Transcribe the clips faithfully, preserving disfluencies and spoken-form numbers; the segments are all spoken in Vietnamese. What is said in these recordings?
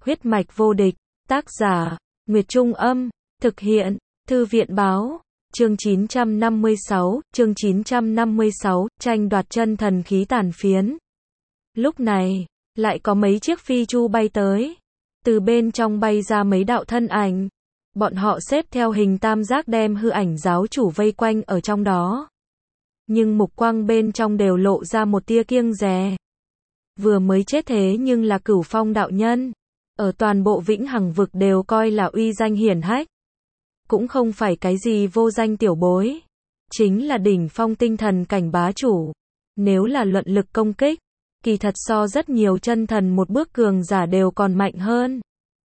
Huyết mạch vô địch, tác giả, Nguyệt Trung Âm, thực hiện, Thư viện Báo, chương chín trăm năm mươi sáu, chương chín trăm năm mươi sáu, tranh đoạt chân thần khí tàn phiến. Lúc này, lại có mấy chiếc phi chu bay tới, từ bên trong bay ra mấy đạo thân ảnh, bọn họ xếp theo hình tam giác đem hư ảnh giáo chủ vây quanh ở trong đó. Nhưng mục quang bên trong đều lộ ra một tia kiêng dè. Vừa mới chết thế nhưng là Cửu Phong đạo nhân, ở toàn bộ Vĩnh Hằng vực đều coi là uy danh hiển hách. Cũng không phải cái gì vô danh tiểu bối, chính là đỉnh phong tinh thần cảnh bá chủ. Nếu là luận lực công kích, kỳ thật so rất nhiều chân thần một bước cường giả đều còn mạnh hơn.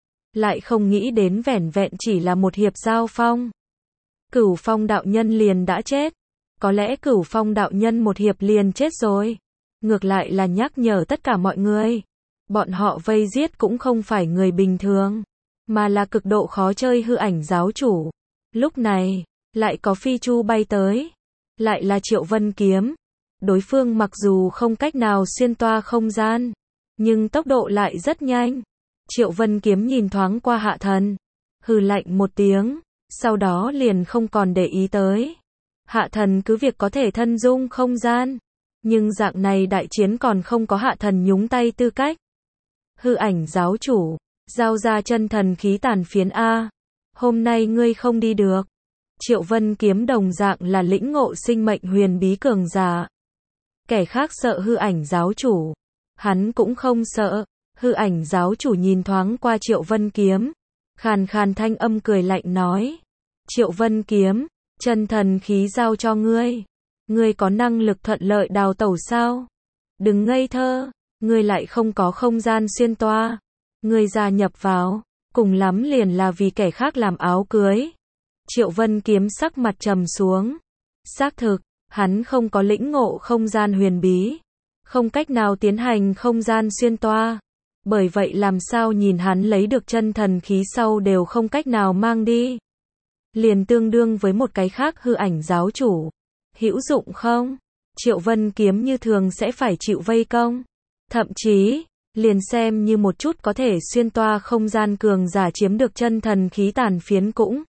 Lại không nghĩ đến vẻn vẹn chỉ là một hiệp giao phong, Cửu Phong đạo nhân liền đã chết. Có lẽ Cửu Phong đạo nhân một hiệp liền chết rồi. Ngược lại là nhắc nhở tất cả mọi người, bọn họ vây giết cũng không phải người bình thường, mà là cực độ khó chơi hư ảnh giáo chủ. Lúc này, lại có phi chu bay tới, lại là Triệu Vân Kiếm. Đối phương mặc dù không cách nào xuyên toa không gian, nhưng tốc độ lại rất nhanh. Triệu Vân Kiếm nhìn thoáng qua Hạ Thần, hừ lạnh một tiếng, sau đó liền không còn để ý tới. Hạ Thần cứ việc có thể thân dung không gian, nhưng dạng này đại chiến còn không có Hạ Thần nhúng tay tư cách. Hư ảnh giáo chủ, giao ra chân thần khí tàn phiến A. Hôm nay ngươi không đi được. Triệu Vân Kiếm đồng dạng là lĩnh ngộ sinh mệnh huyền bí cường giả. Kẻ khác sợ hư ảnh giáo chủ, hắn cũng không sợ. Hư ảnh giáo chủ nhìn thoáng qua Triệu Vân Kiếm, khàn khàn thanh âm cười lạnh nói. Triệu Vân Kiếm, chân thần khí giao cho ngươi. Ngươi có năng lực thuận lợi đào tẩu sao? Đừng ngây thơ, ngươi lại không có không gian xuyên toa. Ngươi gia nhập vào, cùng lắm liền là vì kẻ khác làm áo cưới. Triệu Vân Kiếm sắc mặt trầm xuống. Xác thực, hắn không có lĩnh ngộ không gian huyền bí, không cách nào tiến hành không gian xuyên toa. Bởi vậy làm sao nhìn hắn lấy được chân thần khí sau đều không cách nào mang đi. Liền tương đương với một cái khác hư ảnh giáo chủ. Hữu dụng không? Triệu Vân Kiếm như thường sẽ phải chịu vây công. Thậm chí, liền xem như một chút có thể xuyên toa không gian cường giả chiếm được chân thần khí tàn phiến cũng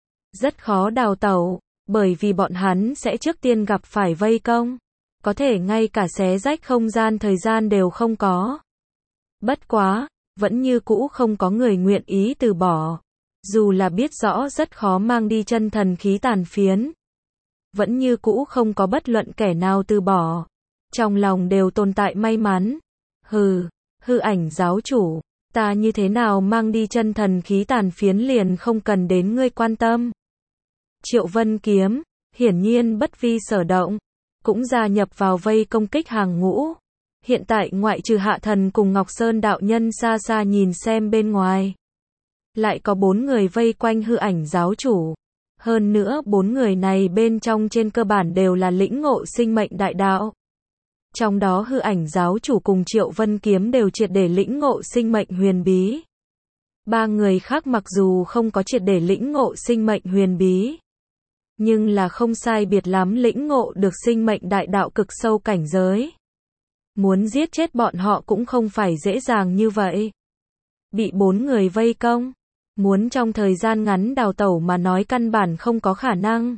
rất khó đào tẩu, bởi vì bọn hắn sẽ trước tiên gặp phải vây công. Có thể ngay cả xé rách không gian thời gian đều không có. Bất quá, vẫn như cũ không có người nguyện ý từ bỏ. Dù là biết rõ rất khó mang đi chân thần khí tàn phiến, vẫn như cũ không có bất luận kẻ nào từ bỏ. Trong lòng đều tồn tại may mắn. Hừ, hư ảnh giáo chủ, ta như thế nào mang đi chân thần khí tàn phiến liền không cần đến ngươi quan tâm. Triệu Vân Kiếm, hiển nhiên bất vi sở động, cũng gia nhập vào vây công kích hàng ngũ. Hiện tại ngoại trừ Hạ Thần cùng Ngọc Sơn đạo nhân xa xa nhìn xem bên ngoài, lại có bốn người vây quanh hư ảnh giáo chủ. Hơn nữa bốn người này bên trong trên cơ bản đều là lĩnh ngộ sinh mệnh đại đạo. Trong đó hư ảnh giáo chủ cùng Triệu Vân Kiếm đều triệt để lĩnh ngộ sinh mệnh huyền bí. Ba người khác mặc dù không có triệt để lĩnh ngộ sinh mệnh huyền bí, nhưng là không sai biệt lắm lĩnh ngộ được sinh mệnh đại đạo cực sâu cảnh giới. Muốn giết chết bọn họ cũng không phải dễ dàng như vậy. Bị bốn người vây công, muốn trong thời gian ngắn đào tẩu mà nói căn bản không có khả năng.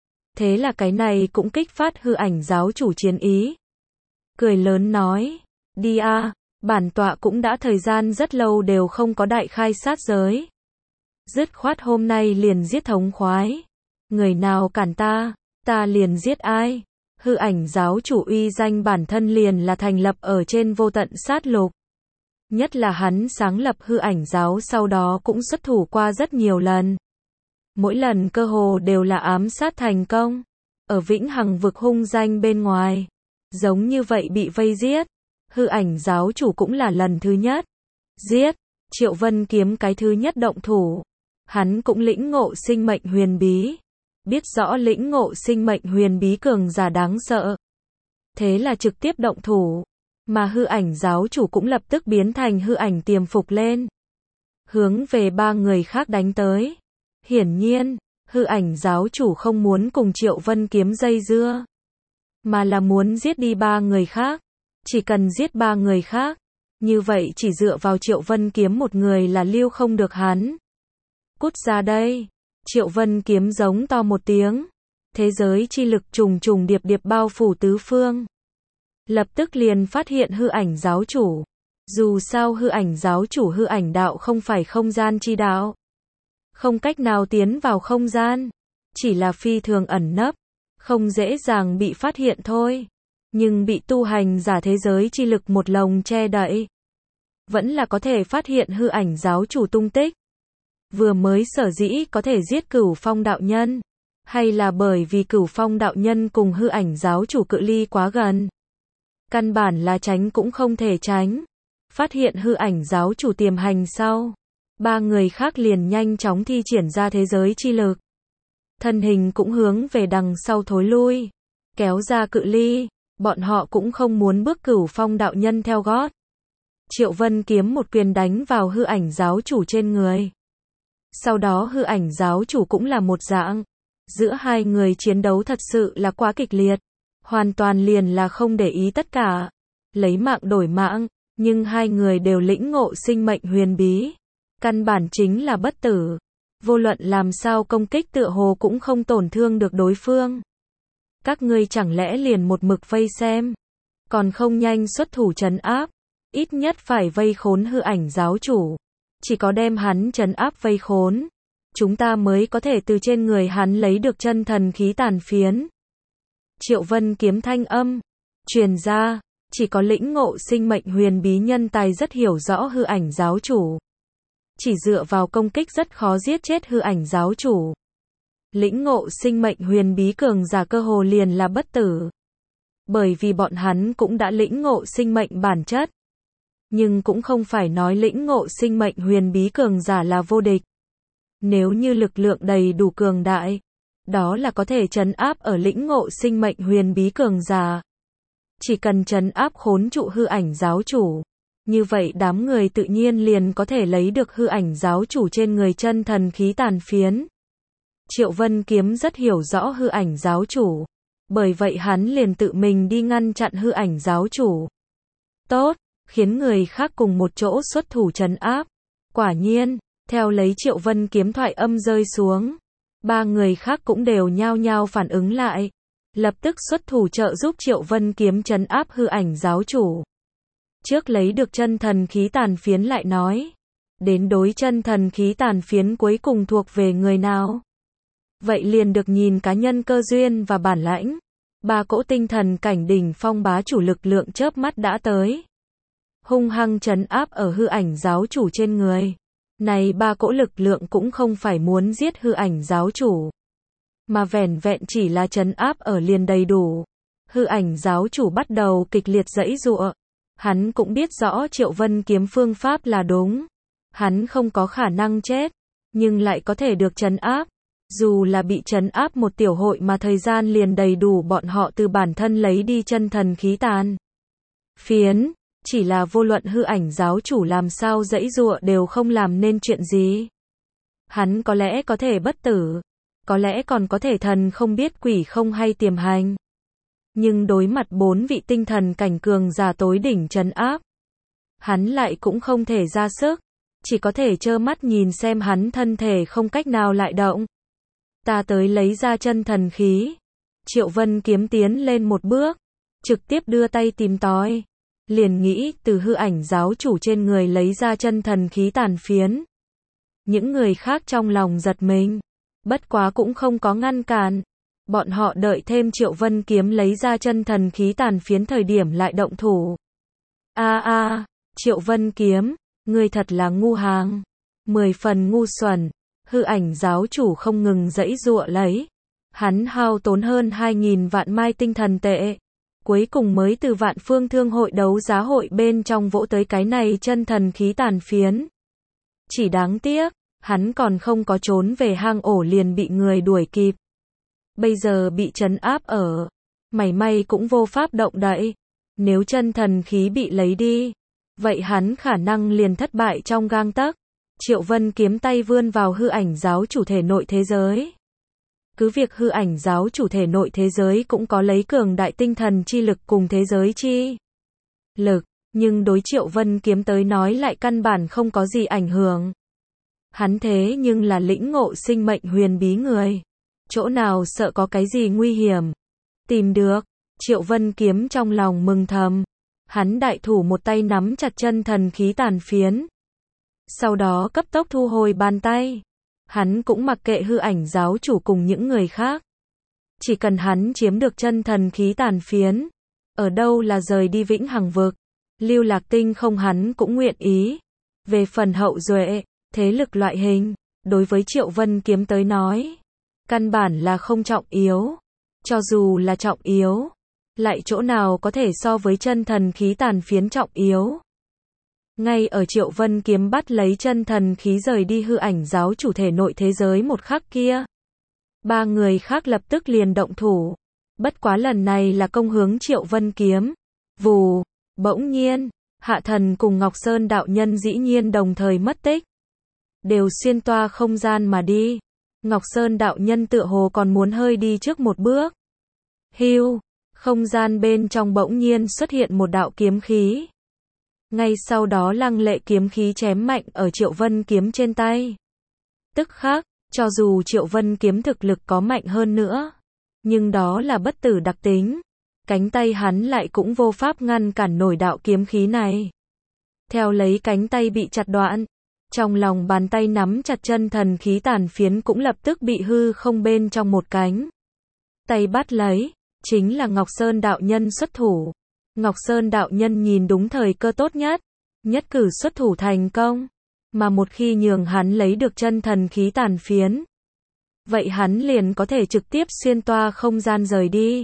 Thế là cái này cũng kích phát hư ảnh giáo chủ chiến ý. Cười lớn nói, đi a, bản tọa cũng đã thời gian rất lâu đều không có đại khai sát giới. Dứt khoát hôm nay liền giết thống khoái. Người nào cản ta, ta liền giết ai. Hư ảnh giáo chủ uy danh bản thân liền là thành lập ở trên vô tận sát lục. Nhất là hắn sáng lập hư ảnh giáo sau đó cũng xuất thủ qua rất nhiều lần. Mỗi lần cơ hồ đều là ám sát thành công. Ở Vĩnh Hằng vực hung danh bên ngoài, giống như vậy bị vây giết. Hư ảnh giáo chủ cũng là lần thứ nhất giết. Triệu Vân Kiếm cái thứ nhất động thủ. Hắn cũng lĩnh ngộ sinh mệnh huyền bí, biết rõ lĩnh ngộ sinh mệnh huyền bí cường giả đáng sợ. Thế là trực tiếp động thủ. Mà hư ảnh giáo chủ cũng lập tức biến thành hư ảnh tiềm phục lên, hướng về ba người khác đánh tới. Hiển nhiên, hư ảnh giáo chủ không muốn cùng Triệu Vân Kiếm dây dưa, mà là muốn giết đi ba người khác. Chỉ cần giết ba người khác, Như vậy chỉ dựa vào Triệu Vân Kiếm một người là lưu không được hắn. Cút ra đây. Triệu Vân Kiếm giống to một tiếng. Thế giới chi lực trùng trùng điệp điệp bao phủ tứ phương. Lập tức liền phát hiện hư ảnh giáo chủ. Dù sao hư ảnh giáo chủ hư ảnh đạo không phải không gian chi đạo. Không cách nào tiến vào không gian. Chỉ là phi thường ẩn nấp. Không dễ dàng bị phát hiện thôi. Nhưng bị tu hành giả thế giới chi lực một lồng che đậy. Vẫn là có thể phát hiện hư ảnh giáo chủ tung tích. Vừa mới sở dĩ có thể giết Cửu Phong đạo nhân. Hay là bởi vì Cửu Phong đạo nhân cùng hư ảnh giáo chủ cự ly quá gần. Căn bản là tránh cũng không thể tránh. Phát hiện hư ảnh giáo chủ tiềm hành sau. Ba người khác liền nhanh chóng thi triển ra thế giới chi lực. Thân hình cũng hướng về đằng sau thối lui. Kéo ra cự ly. Bọn họ cũng không muốn bước Cửu Phong đạo nhân theo gót. Triệu Vân Kiếm một quyền đánh vào hư ảnh giáo chủ trên người. Sau đó hư ảnh giáo chủ cũng là một dạng. Giữa hai người chiến đấu thật sự là quá kịch liệt. Hoàn toàn liền là không để ý tất cả. Lấy mạng đổi mạng. Nhưng hai người đều lĩnh ngộ sinh mệnh huyền bí. Căn bản chính là bất tử. Vô luận làm sao công kích tựa hồ cũng không tổn thương được đối phương. Các ngươi chẳng lẽ liền một mực vây xem. Còn không nhanh xuất thủ trấn áp. Ít nhất phải vây khốn hư ảnh giáo chủ. Chỉ có đem hắn trấn áp vây khốn. Chúng ta mới có thể từ trên người hắn lấy được chân thần khí tàn phiến. Triệu Vân Kiếm thanh âm. Truyền ra. Chỉ có lĩnh ngộ sinh mệnh huyền bí nhân tài rất hiểu rõ hư ảnh giáo chủ. Chỉ dựa vào công kích rất khó giết chết hư ảnh giáo chủ. Lĩnh ngộ sinh mệnh huyền bí cường giả cơ hồ liền là bất tử. Bởi vì bọn hắn cũng đã lĩnh ngộ sinh mệnh bản chất. Nhưng cũng không phải nói lĩnh ngộ sinh mệnh huyền bí cường giả là vô địch. Nếu như lực lượng đầy đủ cường đại, đó là có thể trấn áp ở lĩnh ngộ sinh mệnh huyền bí cường giả. Chỉ cần trấn áp khốn trụ hư ảnh giáo chủ. Như vậy đám người tự nhiên liền có thể lấy được hư ảnh giáo chủ trên người chân thần khí tàn phiến. Triệu Vân Kiếm rất hiểu rõ hư ảnh giáo chủ. Bởi vậy hắn liền tự mình đi ngăn chặn hư ảnh giáo chủ. Tốt, khiến người khác cùng một chỗ xuất thủ trấn áp. Quả nhiên, theo lấy Triệu Vân Kiếm thoại âm rơi xuống. Ba người khác cũng đều nhao nhao phản ứng lại. Lập tức xuất thủ trợ giúp Triệu Vân Kiếm trấn áp hư ảnh giáo chủ. Trước lấy được chân thần khí tàn phiến lại nói. Đến đối chân thần khí tàn phiến cuối cùng thuộc về người nào? Vậy liền được nhìn cá nhân cơ duyên và bản lãnh. Ba cỗ tinh thần cảnh đỉnh phong bá chủ lực lượng chớp mắt đã tới. Hung hăng trấn áp ở hư ảnh giáo chủ trên người. Này ba cỗ lực lượng cũng không phải muốn giết hư ảnh giáo chủ. Mà vẻn vẹn chỉ là trấn áp ở liền đầy đủ. Hư ảnh giáo chủ bắt đầu kịch liệt giãy giụa. Hắn cũng biết rõ Triệu Vân Kiếm phương pháp là đúng. Hắn không có khả năng chết. Nhưng lại có thể được trấn áp. Dù là bị trấn áp một tiểu hội mà thời gian liền đầy đủ bọn họ từ bản thân lấy đi chân thần khí tàn phiến. Chỉ là vô luận hư ảnh giáo chủ làm sao giãy giụa đều không làm nên chuyện gì. Hắn có lẽ có thể bất tử. Có lẽ còn có thể thần không biết quỷ không hay tiềm hành. Nhưng đối mặt bốn vị tinh thần cảnh cường giả tối đỉnh trấn áp. Hắn lại cũng không thể ra sức. Chỉ có thể trơ mắt nhìn xem hắn thân thể không cách nào lại động. Ta tới lấy ra chân thần khí. Triệu Vân Kiếm tiến lên một bước. Trực tiếp đưa tay tìm tòi. Liền nghĩ từ hư ảnh giáo chủ trên người lấy ra chân thần khí tàn phiến. Những người khác trong lòng giật mình. Bất quá cũng không có ngăn cản. Bọn họ đợi thêm Triệu Vân Kiếm lấy ra chân thần khí tàn phiến thời điểm lại động thủ. A a, Triệu Vân Kiếm, ngươi thật là ngu hàng. Mười phần ngu xuẩn. Hư ảnh giáo chủ không ngừng giãy giụa lấy. Hắn hao tốn hơn hai nghìn vạn mai tinh thần tệ. Cuối cùng mới từ Vạn Phương Thương hội đấu giá hội bên trong vỗ tới cái này chân thần khí tàn phiến. Chỉ đáng tiếc, hắn còn không có trốn về hang ổ liền bị người đuổi kịp. Bây giờ bị trấn áp ở. Mảy may cũng vô pháp động đậy. Nếu chân thần khí bị lấy đi. Vậy hắn khả năng liền thất bại trong gang tấc. Triệu Vân Kiếm tay vươn vào hư ảnh giáo chủ thể nội thế giới. Cứ việc hư ảnh giáo chủ thể nội thế giới cũng có lấy cường đại tinh thần chi lực cùng thế giới chi lực. nhưng đối Triệu Vân Kiếm tới nói lại căn bản không có gì ảnh hưởng. Hắn thế nhưng là lĩnh ngộ sinh mệnh huyền bí người, chỗ nào sợ có cái gì nguy hiểm. Tìm được, Triệu Vân Kiếm trong lòng mừng thầm. Hắn đại thủ một tay nắm chặt chân thần khí tàn phiến. Sau đó cấp tốc thu hồi bàn tay. Hắn cũng mặc kệ hư ảnh giáo chủ cùng những người khác. Chỉ cần hắn chiếm được chân thần khí tàn phiến, ở đâu là rời đi vĩnh hằng vực, Lưu Lạc Tinh không hắn cũng nguyện ý. Về phần hậu duệ, thế lực loại hình, đối với Triệu Vân Kiếm tới nói, căn bản là không trọng yếu. Cho dù là trọng yếu, lại chỗ nào có thể so với chân thần khí tàn phiến trọng yếu. Ngay ở Triệu Vân Kiếm bắt lấy chân thần khí rời đi hư ảnh giáo chủ thể nội thế giới một khắc kia, ba người khác lập tức liền động thủ. Bất quá lần này là công hướng Triệu Vân Kiếm. Vù, bỗng nhiên, Hạ Thần cùng Ngọc Sơn đạo nhân dĩ nhiên đồng thời mất tích, đều xuyên toa không gian mà đi. Ngọc Sơn đạo nhân tựa hồ còn muốn hơi đi trước một bước. Hưu, không gian bên trong bỗng nhiên xuất hiện một đạo kiếm khí. Ngay sau đó lăng lệ kiếm khí chém mạnh ở Triệu Vân Kiếm trên tay. Tức khắc, cho dù Triệu Vân Kiếm thực lực có mạnh hơn nữa, nhưng đó là bất tử đặc tính. Cánh tay hắn lại cũng vô pháp ngăn cản nổi đạo kiếm khí này. Theo lấy cánh tay bị chặt đoạn, trong lòng bàn tay nắm chặt chân thần khí tàn phiến cũng lập tức bị hư không bên trong một cánh tay bắt lấy, chính là Ngọc Sơn đạo nhân xuất thủ. Ngọc Sơn đạo nhân nhìn đúng thời cơ tốt nhất, nhất cử xuất thủ thành công, mà một khi nhường hắn lấy được chân thần khí tàn phiến, vậy hắn liền có thể trực tiếp xuyên toa không gian rời đi.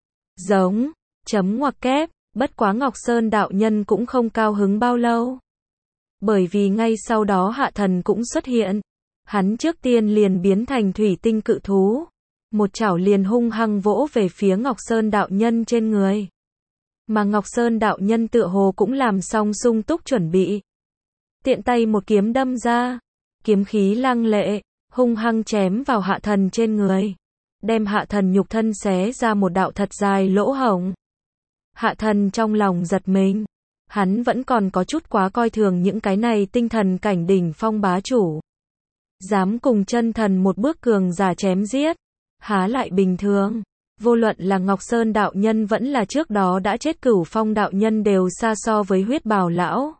Giống, chấm ngoặc kép, bất quá Ngọc Sơn đạo nhân cũng không cao hứng bao lâu. Bởi vì ngay sau đó Hạ Thần cũng xuất hiện, hắn trước tiên liền biến thành thủy tinh cự thú, một chảo liền hung hăng vỗ về phía Ngọc Sơn đạo nhân trên người. Mà Ngọc Sơn đạo nhân tựa hồ cũng làm xong sung túc chuẩn bị. Tiện tay một kiếm đâm ra, kiếm khí lăng lệ, hung hăng chém vào Hạ Thần trên người, đem Hạ Thần nhục thân xé ra một đạo thật dài lỗ hổng. Hạ Thần trong lòng giật mình, hắn vẫn còn có chút quá coi thường những cái này tinh thần cảnh đỉnh phong bá chủ. Dám cùng chân thần một bước cường giả chém giết, há lại bình thường. Vô luận là Ngọc Sơn đạo nhân vẫn là trước đó đã chết Cửu Phong đạo nhân đều xa so với Huyết Bào lão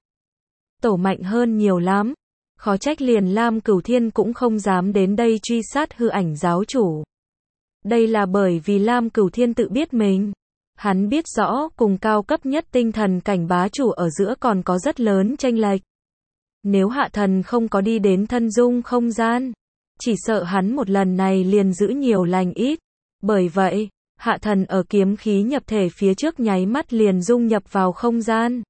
tổ mạnh hơn nhiều lắm. Khó trách liền Lam Cửu Thiên cũng không dám đến đây truy sát hư ảnh giáo chủ. Đây là bởi vì Lam Cửu Thiên tự biết mình. Hắn biết rõ cùng cao cấp nhất tinh thần cảnh bá chủ ở giữa còn có rất lớn chênh lệch. Nếu Hạ Thần không có đi đến thân dung không gian, chỉ sợ hắn một lần này liền giữ nhiều lành ít. Bởi vậy, Hạ Thần ở kiếm khí nhập thể phía trước nháy mắt liền dung nhập vào không gian.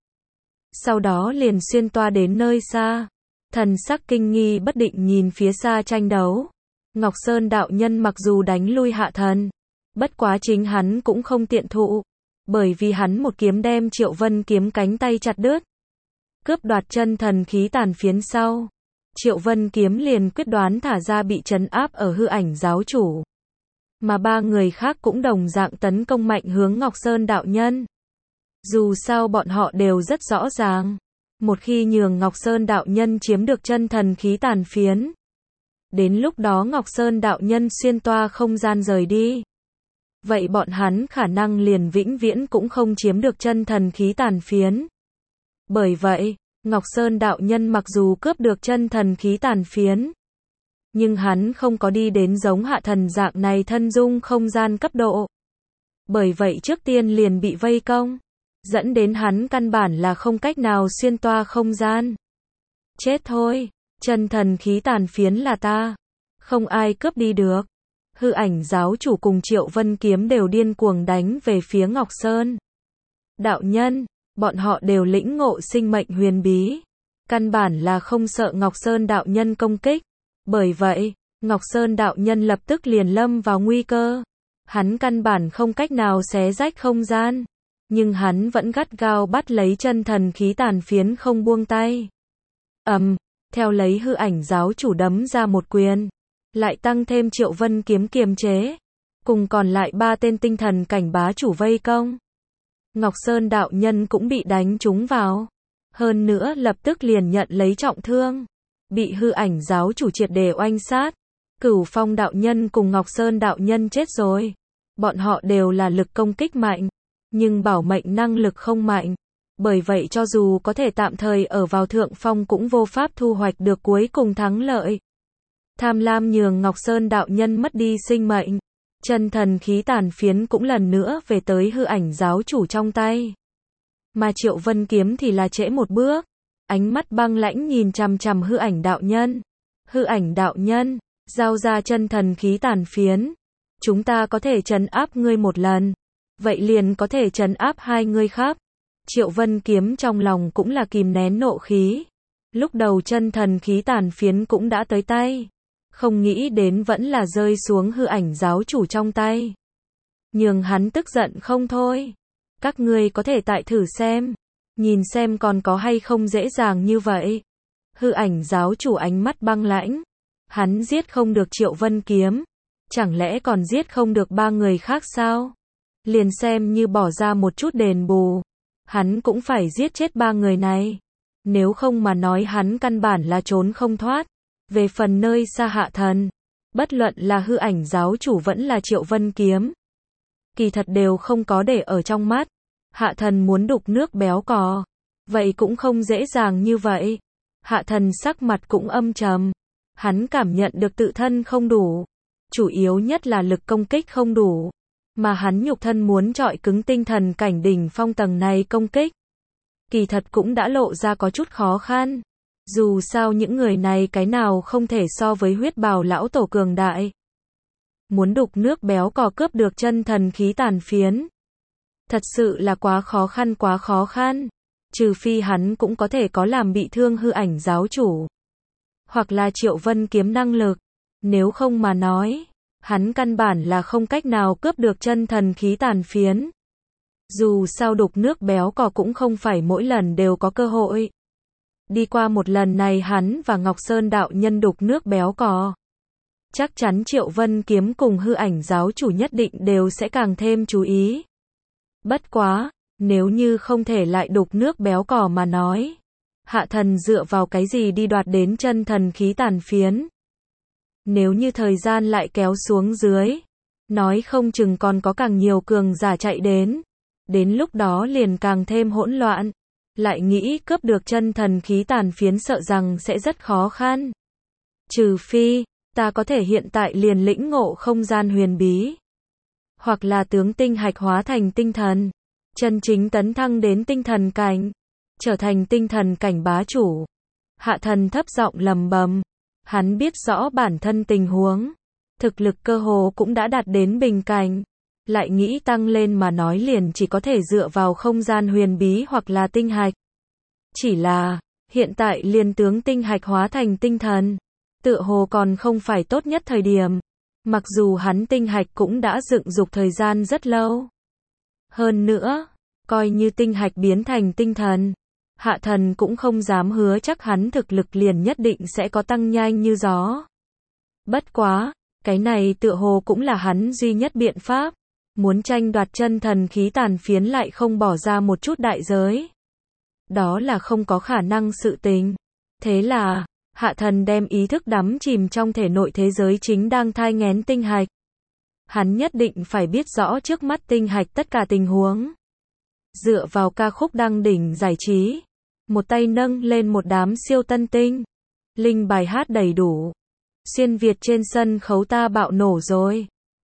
Sau đó liền xuyên toa đến nơi xa. Thần sắc kinh nghi bất định nhìn phía xa tranh đấu. Ngọc Sơn đạo nhân mặc dù đánh lui Hạ Thần, bất quá chính hắn cũng không tiện thụ, bởi vì hắn một kiếm đem Triệu Vân Kiếm cánh tay chặt đứt, cướp đoạt chân thần khí tàn phiến sau. Triệu Vân Kiếm liền quyết đoán thả ra bị trấn áp ở hư ảnh giáo chủ. Mà ba người khác cũng đồng dạng tấn công mạnh hướng Ngọc Sơn đạo nhân. Dù sao bọn họ đều rất rõ ràng, một khi nhường Ngọc Sơn đạo nhân chiếm được chân thần khí tàn phiến, đến lúc đó Ngọc Sơn đạo nhân xuyên toa không gian rời đi, vậy bọn hắn khả năng liền vĩnh viễn cũng không chiếm được chân thần khí tàn phiến. Bởi vậy, Ngọc Sơn đạo nhân mặc dù cướp được chân thần khí tàn phiến, nhưng hắn không có đi đến giống Hạ Thần dạng này thân dung không gian cấp độ. Bởi vậy trước tiên liền bị vây công, dẫn đến hắn căn bản là không cách nào xuyên toa không gian. Chết thôi, chân thần khí tàn phiến là ta, không ai cướp đi được. Hư ảnh giáo chủ cùng Triệu Vân Kiếm đều điên cuồng đánh về phía Ngọc Sơn đạo nhân, bọn họ đều lĩnh ngộ sinh mệnh huyền bí, căn bản là không sợ Ngọc Sơn đạo nhân công kích. Bởi vậy, Ngọc Sơn đạo nhân lập tức liền lâm vào nguy cơ. Hắn căn bản không cách nào xé rách không gian, nhưng hắn vẫn gắt gao bắt lấy chân thần khí tàn phiến không buông tay. Ầm, um, theo lấy hư ảnh giáo chủ đấm ra một quyền, lại tăng thêm Triệu Vân Kiếm kiềm chế, cùng còn lại ba tên tinh thần cảnh bá chủ vây công. Ngọc Sơn đạo nhân cũng bị đánh trúng vào. Hơn nữa lập tức liền nhận lấy trọng thương. Bị hư ảnh giáo chủ triệt để oanh sát. Cửu Phong đạo nhân cùng Ngọc Sơn đạo nhân chết rồi. Bọn họ đều là lực công kích mạnh, nhưng bảo mệnh năng lực không mạnh. Bởi vậy cho dù có thể tạm thời ở vào thượng phong cũng vô pháp thu hoạch được cuối cùng thắng lợi. Tham lam nhường Ngọc Sơn đạo nhân mất đi sinh mệnh. Chân thần khí tàn phiến cũng lần nữa về tới hư ảnh giáo chủ trong tay. Mà Triệu Vân Kiếm thì là trễ một bước. Ánh mắt băng lãnh nhìn chằm chằm hư ảnh đạo nhân. Hư ảnh đạo nhân, giao ra chân thần khí tàn phiến. Chúng ta có thể trấn áp ngươi một lần. Vậy liền có thể trấn áp hai ngươi khác. Triệu Vân Kiếm trong lòng cũng là kìm nén nộ khí. Lúc đầu chân thần khí tàn phiến cũng đã tới tay. Không nghĩ đến vẫn là rơi xuống hư ảnh giáo chủ trong tay. Nhường hắn tức giận không thôi. Các ngươi có thể tại thử xem. Nhìn xem còn có hay không dễ dàng như vậy. Hư ảnh giáo chủ ánh mắt băng lãnh. Hắn giết không được Triệu Vân Kiếm. Chẳng lẽ còn giết không được ba người khác sao? Liền xem như bỏ ra một chút đền bù. Hắn cũng phải giết chết ba người này. Nếu không mà nói hắn căn bản là trốn không thoát. Về phần nơi xa Hạ Thần, bất luận là hư ảnh giáo chủ vẫn là Triệu Vân Kiếm, kỳ thật đều không có để ở trong mắt. Hạ Thần muốn đục nước béo cò, vậy cũng không dễ dàng như vậy. Hạ Thần sắc mặt cũng âm trầm. Hắn cảm nhận được tự thân không đủ. Chủ yếu nhất là lực công kích không đủ. Mà hắn nhục thân muốn chọi cứng tinh thần cảnh đỉnh phong tầng này công kích. Kỳ thật cũng đã lộ ra có chút khó khăn. Dù sao những người này cái nào không thể so với huyết bào lão tổ cường đại. Muốn đục nước béo cò cướp được chân thần khí tàn phiến. Thật sự là quá khó khăn quá khó khăn. Trừ phi hắn cũng có thể có làm bị thương hư ảnh giáo chủ. Hoặc là Triệu Vân Kiếm năng lực. Nếu không mà nói, hắn căn bản là không cách nào cướp được chân thần khí tàn phiến. Dù sao đục nước béo cò cũng không phải mỗi lần đều có cơ hội. Đi qua một lần này hắn và Ngọc Sơn đạo nhân đục nước béo cò. Chắc chắn Triệu Vân Kiếm cùng hư ảnh giáo chủ nhất định đều sẽ càng thêm chú ý. Bất quá, nếu như không thể lại đục nước béo cò mà nói. Hạ Thần dựa vào cái gì đi đoạt đến chân thần khí tàn phiến. Nếu như thời gian lại kéo xuống dưới. Nói không chừng còn có càng nhiều cường giả chạy đến. Đến lúc đó liền càng thêm hỗn loạn. Lại nghĩ cướp được chân thần khí tàn phiến sợ rằng sẽ rất khó khăn. Trừ phi, ta có thể hiện tại liền lĩnh ngộ không gian huyền bí. Hoặc là tướng tinh hạch hóa thành tinh thần. Chân chính tấn thăng đến tinh thần cảnh. Trở thành tinh thần cảnh bá chủ. Hạ Thần thấp giọng lầm bầm. Hắn biết rõ bản thân tình huống. Thực lực cơ hồ cũng đã đạt đến bình cảnh. Lại nghĩ tăng lên mà nói liền chỉ có thể dựa vào không gian huyền bí hoặc là tinh hạch. Chỉ là, hiện tại liền tướng tinh hạch hóa thành tinh thần. Tựa hồ còn không phải tốt nhất thời điểm. Mặc dù hắn tinh hạch cũng đã dựng dục thời gian rất lâu. Hơn nữa, coi như tinh hạch biến thành tinh thần. Hạ Thần cũng không dám hứa chắc hắn thực lực liền nhất định sẽ có tăng nhanh như gió. Bất quá, cái này tựa hồ cũng là hắn duy nhất biện pháp. Muốn tranh đoạt chân thần khí tàn phiến lại không bỏ ra một chút đại giới. Đó là không có khả năng sự tình. Thế là, Hạ Thần đem ý thức đắm chìm trong thể nội thế giới chính đang thai nghén tinh hạch. Hắn nhất định phải biết rõ trước mắt tinh hạch tất cả tình huống. Dựa vào ca khúc đăng đỉnh giải trí. Một tay nâng lên một đám siêu tân tinh. Linh bài hát đầy đủ. Xuyên Việt trên sân khấu ta bạo nổ rồi.